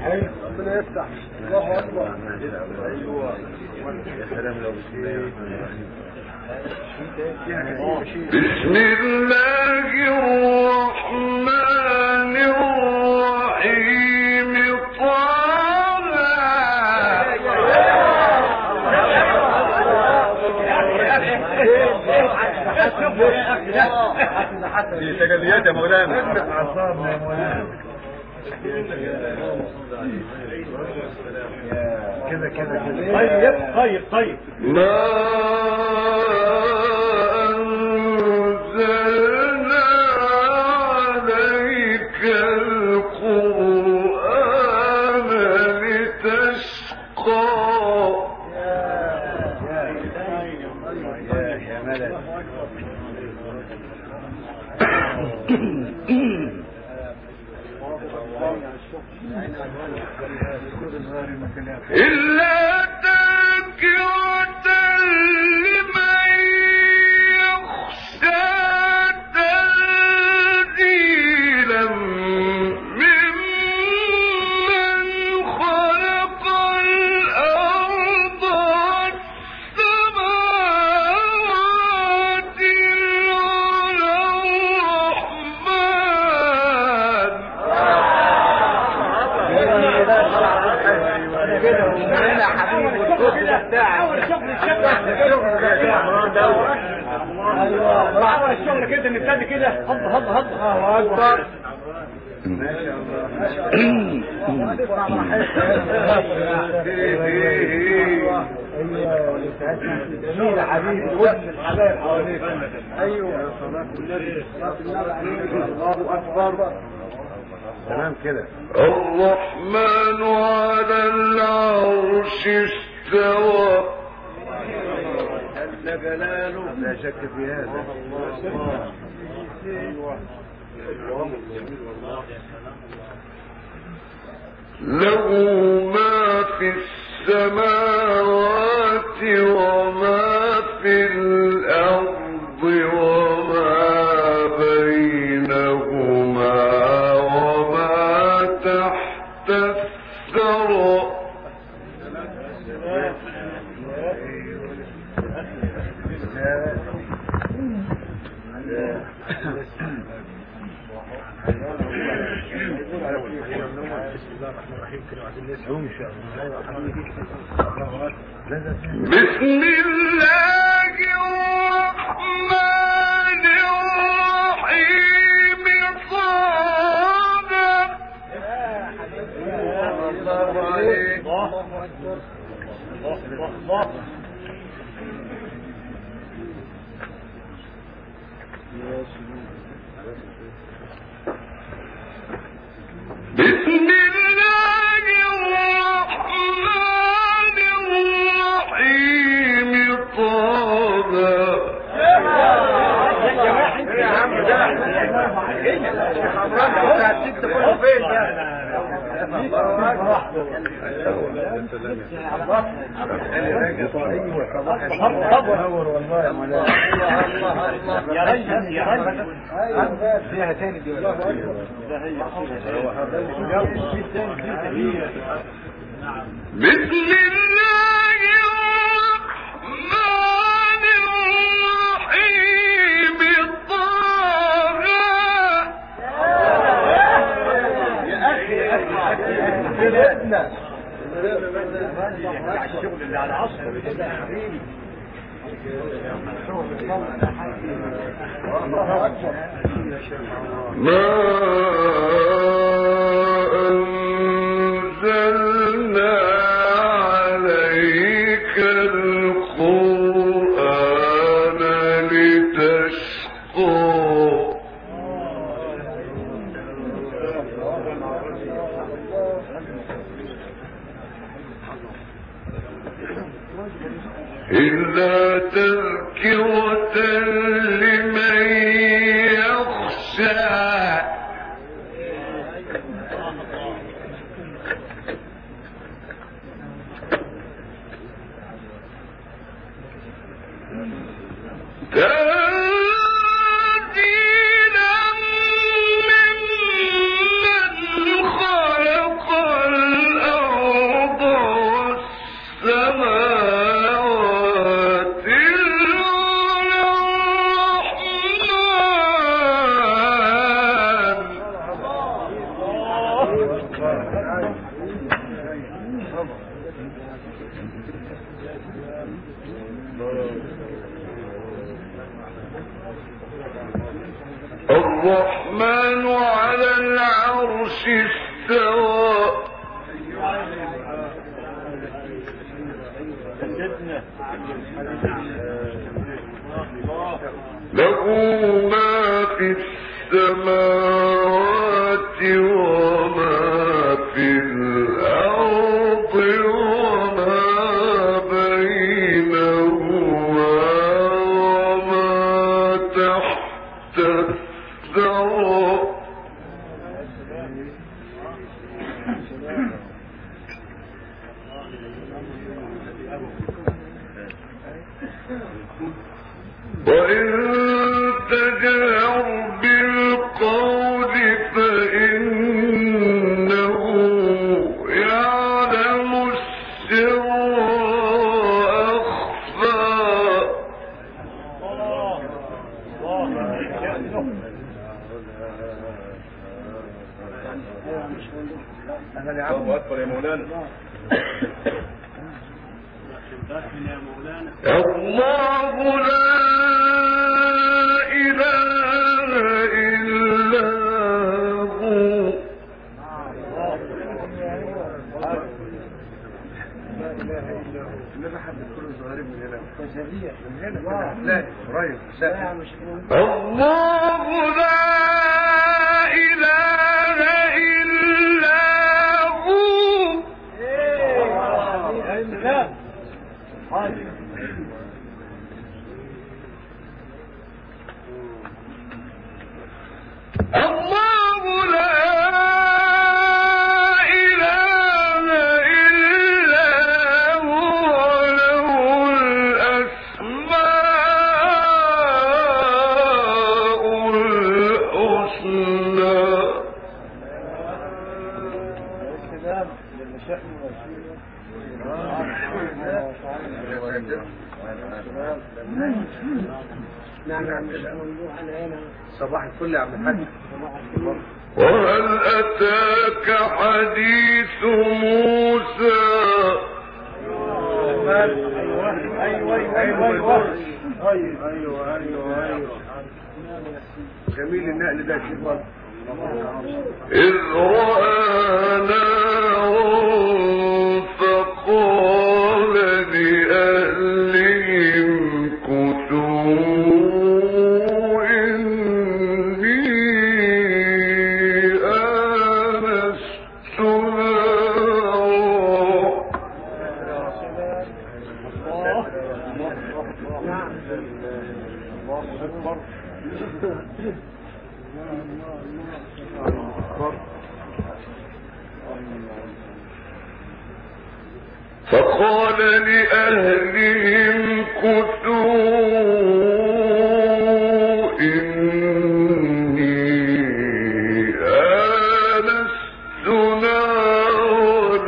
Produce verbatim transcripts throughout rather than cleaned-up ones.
ربنا يفتح. الله اكبر. ايوه يا سلام لو بسم الله الرحمن الرحيم. دي تجليات يا مولانا. عصابنا يا مولانا. كده كده كده. طيب طيب طيب. ما أنزلنا عليك القرآن لتشقى. يا ملك. إلا تذكرة لمن يخشى تنزيلا ممن خلق الأرض والسماوات الرحمن. كده ومنا حبيبي والكتب بتاعك. الشغل الشغل ايوه راح الشغل كده نبتدي كده. هض هض هض. الله اكبر. ما شاء الله ما شاء الله. جميل يا حبيبي. ودن الحبايب حواليك. ايوه صلاه النبي صلاه النبي عليك. الله اكبر. تمام كده. الرحمن على العرش استوى. جل جلاله لا شك في هذا. له ما في السماوات وما في الأرض وما بينهما وما تحت الثرى. بسم الله الرحمن الرحيم. صادق. الله عليك. بسم الله الرحمن الرحيم. طه. يا عم ده الست كله فين ده؟ يا ريس يا ريس فيها تاني دي. بسم الله الرحمن الرحيم. طه. يا اخي يا اخي بلادنا الشغل اللي على عصر كده يا حبيبي. ما أنزلنا عليك القرآن لتشقى. إلا تذكرة لمن يخشى. تنزيلا ممن خلق الرحمن على العرش استوى له ما في السماوات وما في الأرض وما بينهما وما تحت الثرى وإن تجهر بالقول فإنه يعلم السر وأخفى الله أكبر يا مولانا. الله لا إله إلا هو الله لا إله إلا هو الله لا إله إلا هو له الأسماء الحسنى صباح الفل يا عم الحاج. وهل أتاك حديث موسى ايوه ايوه ايوه ايوه ايوه ايوه جميل النقل ده شيء برضه. إذ رأى نارا فقال لأهلهم كثوا إني آنست فقال لأهلهم كثوا إني آنست نارا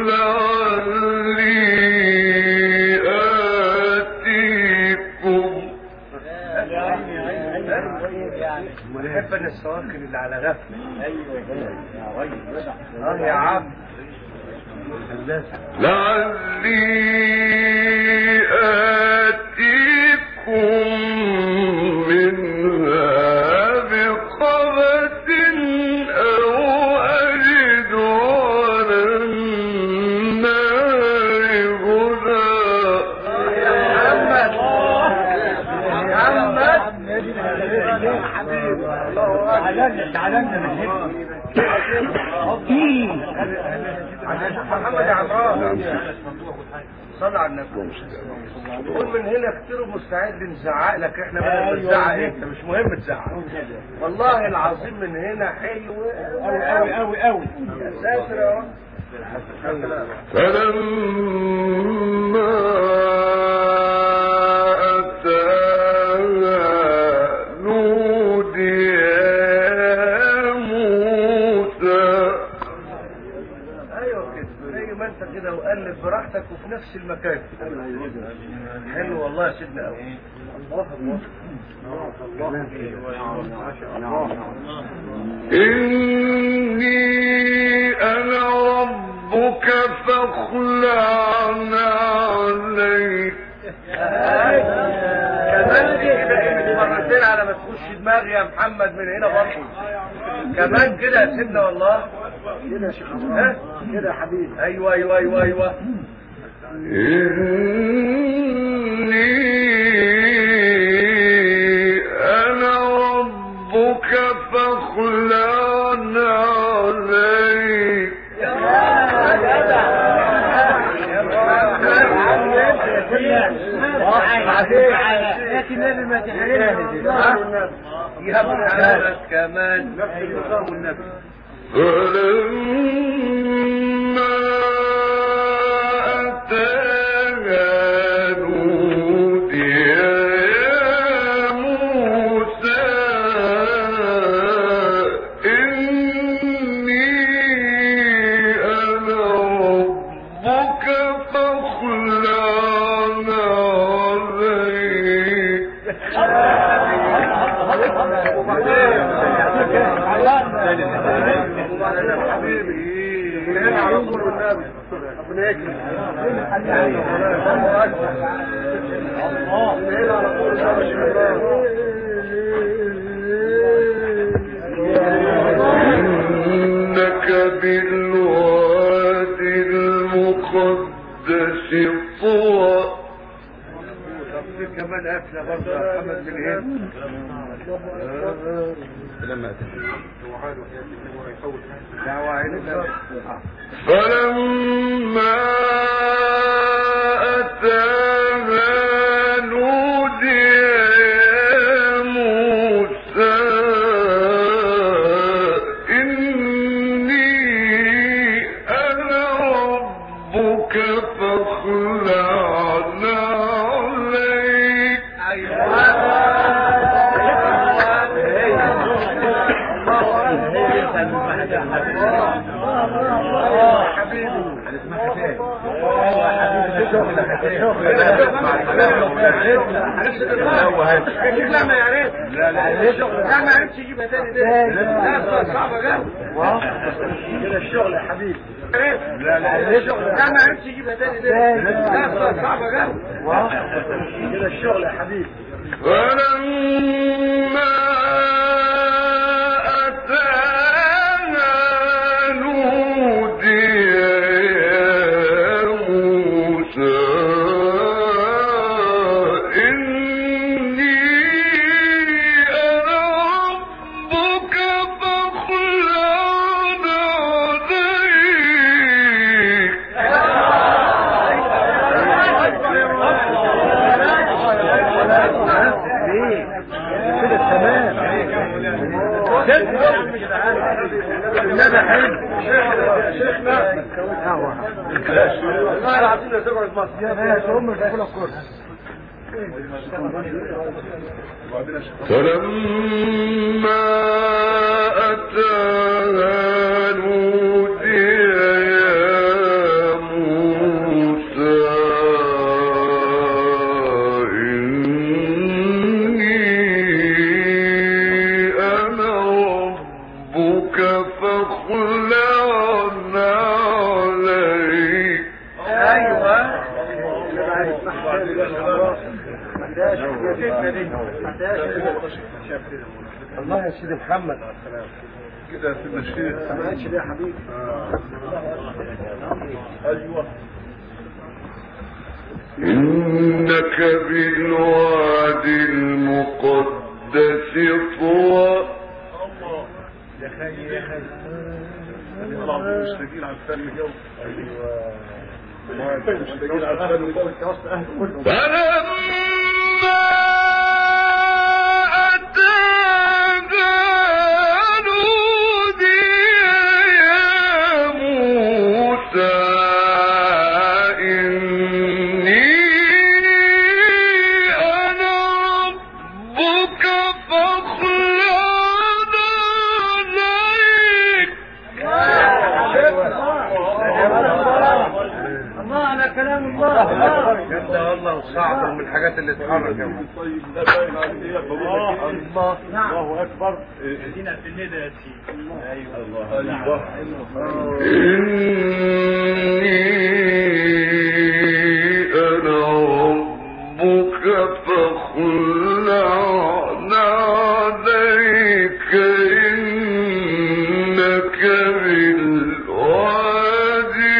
لعلي آتيكم ونحب ان السواكن اللي على غفله. ايوه اه يا عم لعلي آتيكم منها بقبس أو أجد على النار هدى. يا محمد يا محمد حبيبي تعالى تعالى محمد يا عمران صلى على النبي. قول من هنا كتير مستعد نزعق لك، احنا بدنا نزعق انت مش مهم تزعق والله العظيم. من هنا حلو قوي قوي قوي قوي يا ساتر يا رب. فلما أتاها نودي يا موسى. ايوه كده زي ما انت كده وقلب براحتك وفي نفس المكان. حلو والله يا سيدنا قوي. الله الله إني أنا ربك فاخلعن عليك. كمان كده مرتين على ما تخش دماغي يا محمد من هنا برضه. كمان كده يا سيدنا والله كده يا شيخ ها كده يا حبيبي. ايوه ايوه ايوه ايوه إني أنا ربك فاخلعن عليك. لكن النبي ما تحرمش يا ابن عمك كمان نفس النظام والنبي. فلما أتاها نودي يا موسى إني أنا ربك فاخلعن إنك بالوادي المقدس طوى. كمان أكلة برضه يا محمد من هنا فلما أتاها نودي يا موسى إني أنا ربك فاخلعن عليك. لا ما يعرف لا لا لا ما عرفش يجيبها تاني ده لا صعبة جدا كده الشغل يا حبيبي. لا لا الشغل لا ما عرفش يجيبها تاني ده لا صعبة جدا كده الشغل يا حبيبي. فلما أتاها نودي يا موسى إني أنا ربك فاخلعن عليك. كده تمام. النبي حلو شيخنا والله العظيم يا سبع مصر يا باشا هم مش هيقولوا الكرسي. فلما أتاها نودي يا موسى إني أنا ربك فاخلعن عليك. ايوه الله يا سيدي محمد كده يا سيدنا الشيخ. ما عادش ليه يا حبيبي. ايوه إنك بالوادي المقدس طوى. يا خي يا خي مشتاقين على الفن جو. ايوه مشتاقين على الفن جو. فلما أتاها نودي يا موسى إني أنا ربك فاخلعن عليك. الله انا كلام الله. انت والله وصعب من الحاجات اللي تحرك يا ابو. طيب ده باين عليه الله الله. نعم. الله اكبر. ادينا في الندى يا سيدي. ايوه الله ايوه. إني أنا ربك فاخلع عليك إنك بالوادي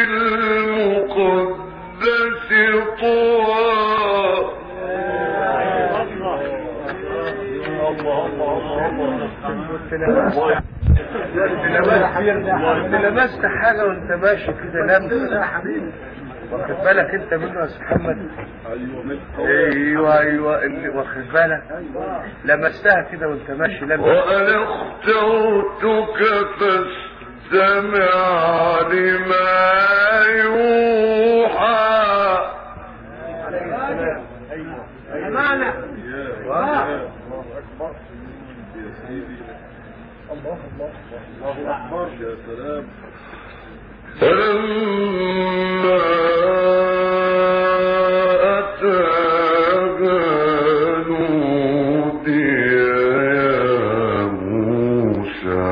المقدس طوى. انت لمست حاجة وانت ماشي كده لمس يا حبيبي، واخد بالك انت منه يا استاذ محمد؟ ايوه ايوه اللي واخد بالك لمستها كده وانت ماشي لمس. وأنا اخترتك فاستمع لما يوحى. معنى. الله الله الله اكبر يا سلام. فلما أتاها نودي يا موسى.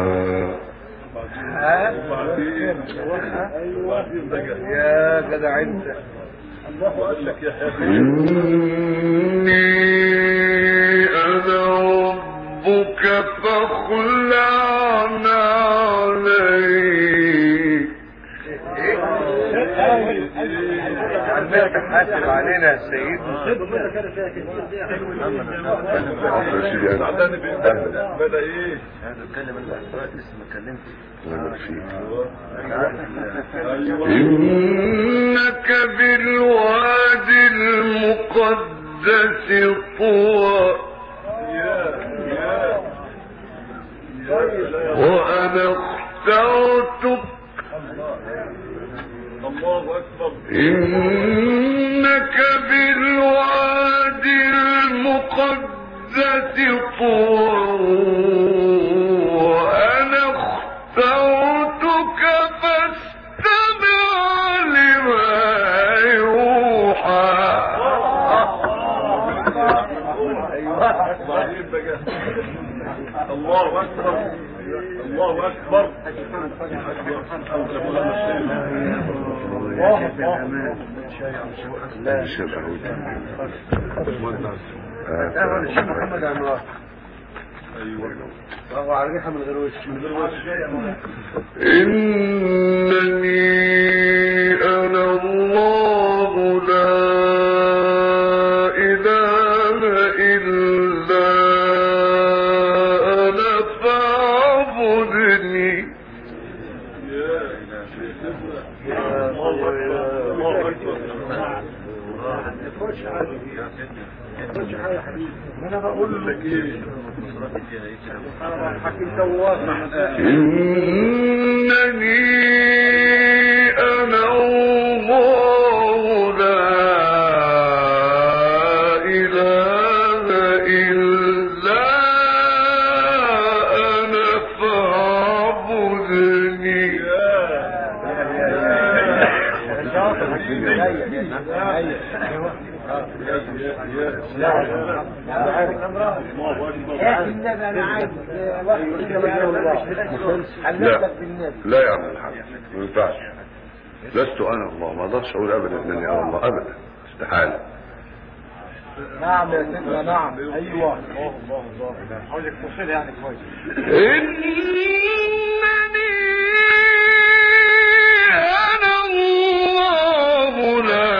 يا جدع انت الله قال لك يا حبيبي إني أنا ربك فاخلع عليك. عمال تحاسب علينا يا سيدي. بدا ايه؟ انا بتكلم الاسرار لسه ما اتكلمتش. إنك بالوادي المقدس طوى وأنا اخترتك. الله اكبر. إنك بالوادي المقدس طوى وأنا اخترتك فاستمع لما يوحى. الله اكبر الله اكبر. لا الشيخ محمد عمار. ايوه وهو على ريحه من غير وش من غير وش. إنني أنا الله لا إله إلا أنا فاعبدني. انا بقول لك ايه إنني أنا الله لا إله إلا أنا فاعبدني. لا لا يا عم الحاج ما ينفعش. لست انا الله، ما اقدرش اقول ابدا انني انا الله ابدا، استحاله. نعم يا سيدنا نعم. ايوه الله الله الله. عاوزك توصل يعني كويس. إنني أنا الله لا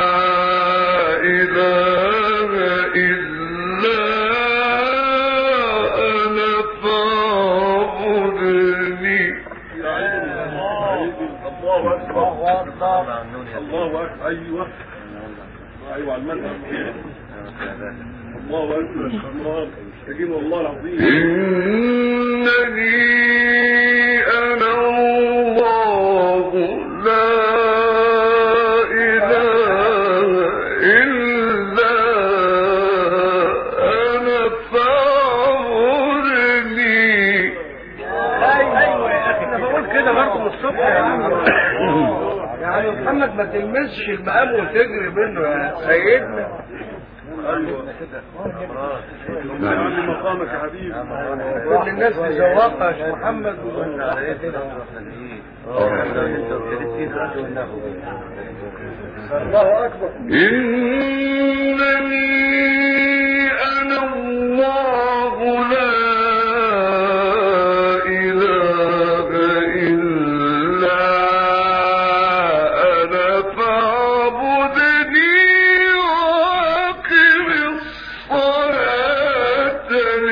إله إلا أنا فاعبدني. الله اكبر الله اكبر. ايوه ايوه على المنهج. الله اكبر الله تجيب والله العظيم. إنني أنا الله لا إله إلا أنا فاعبدني. ايوه يا اخي انا بقول كده برضه من الصبح يا عم. يا محمد ما تلمسش المقام وتجري منه يا سيدنا. ايوه نعم. مقامك يا حبيبي. كل الناس تزوقها يا محمد. الله اكبر. إنني أنا الله لا إله إلا أنا فاعبدني وأقم الصلاة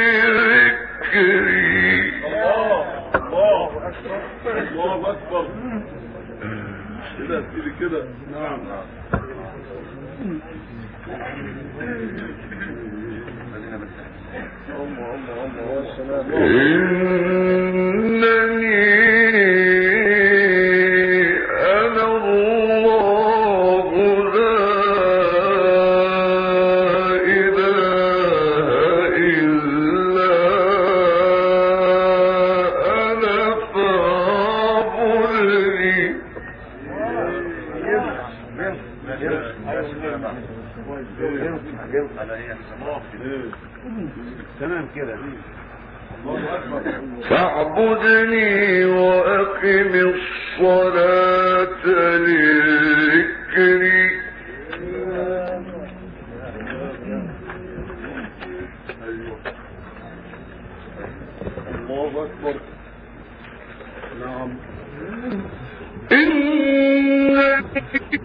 لذكري. الله الله الله اكبر. كده كده كده. نعم إنني أنا الله لا إله إلا أنا فاعبدني. تمام كده. فاعبدني وأقم الصلاة لذكري. الله اكبر. نعم إن